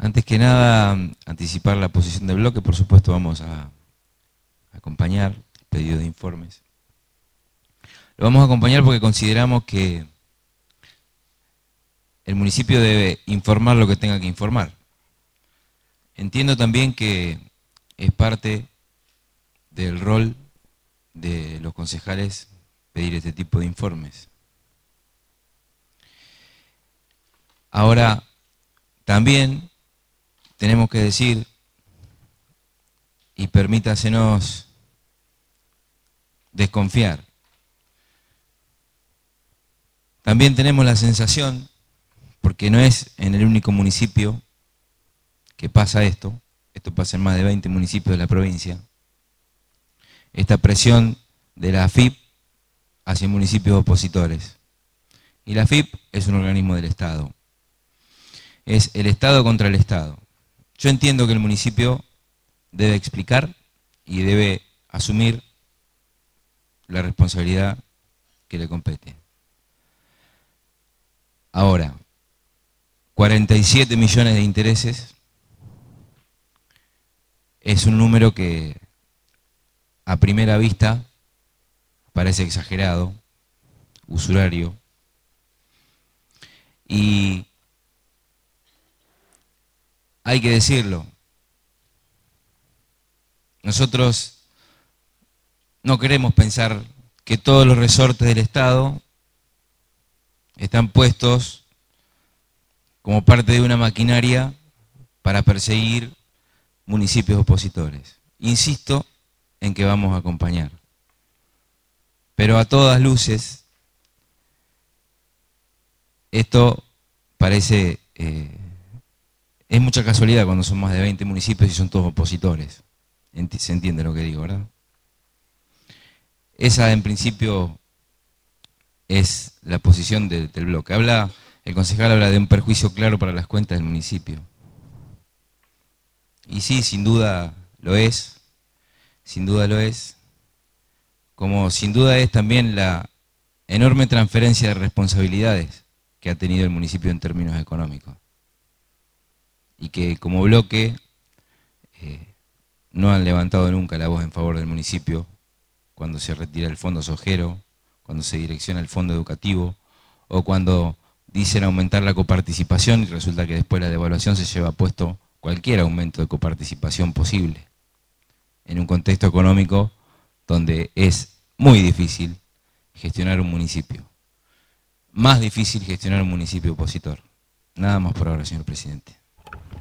Antes que nada, anticipar la posición del bloque. Por supuesto vamos a acompañar el pedido de informes. Lo vamos a acompañar porque consideramos que el municipio debe informar lo que tenga que informar. Entiendo también que es parte del rol de los concejales pedir este tipo de informes. Ahora, también tenemos que decir, y permítasenos desconfiar, también tenemos la sensación, porque no es en el único municipio que pasa esto pasa en más de 20 municipios de la provincia, esta presión de la AFIP hacia municipios opositores. Y la AFIP es un organismo del Estado. Es el Estado contra el Estado. Yo entiendo que el municipio debe explicar y debe asumir la responsabilidad que le compete. Ahora, 47 millones de intereses es un número que a primera vista parece exagerado, usurario, y hay que decirlo, nosotros no queremos pensar que todos los resortes del Estado están puestos como parte de una maquinaria para perseguir municipios opositores. Insisto en que vamos a acompañar. Pero a todas luces, esto parece, es mucha casualidad cuando son más de 20 municipios y son todos opositores. Se entiende lo que digo, ¿verdad? Esa en principio es la posición del bloque. El concejal habla de un perjuicio claro para las cuentas del municipio. Y sí, sin duda lo es, como sin duda es también la enorme transferencia de responsabilidades que ha tenido el municipio en términos económicos. Y que como bloque no han levantado nunca la voz en favor del municipio cuando se retira el fondo sojero, cuando se direcciona el fondo educativo, o cuando dicen aumentar la coparticipación y resulta que después la devaluación se lleva puesto cualquier aumento de coparticipación posible, en un contexto económico donde es muy difícil gestionar un municipio. Más difícil gestionar un municipio opositor. Nada más por ahora, señor presidente.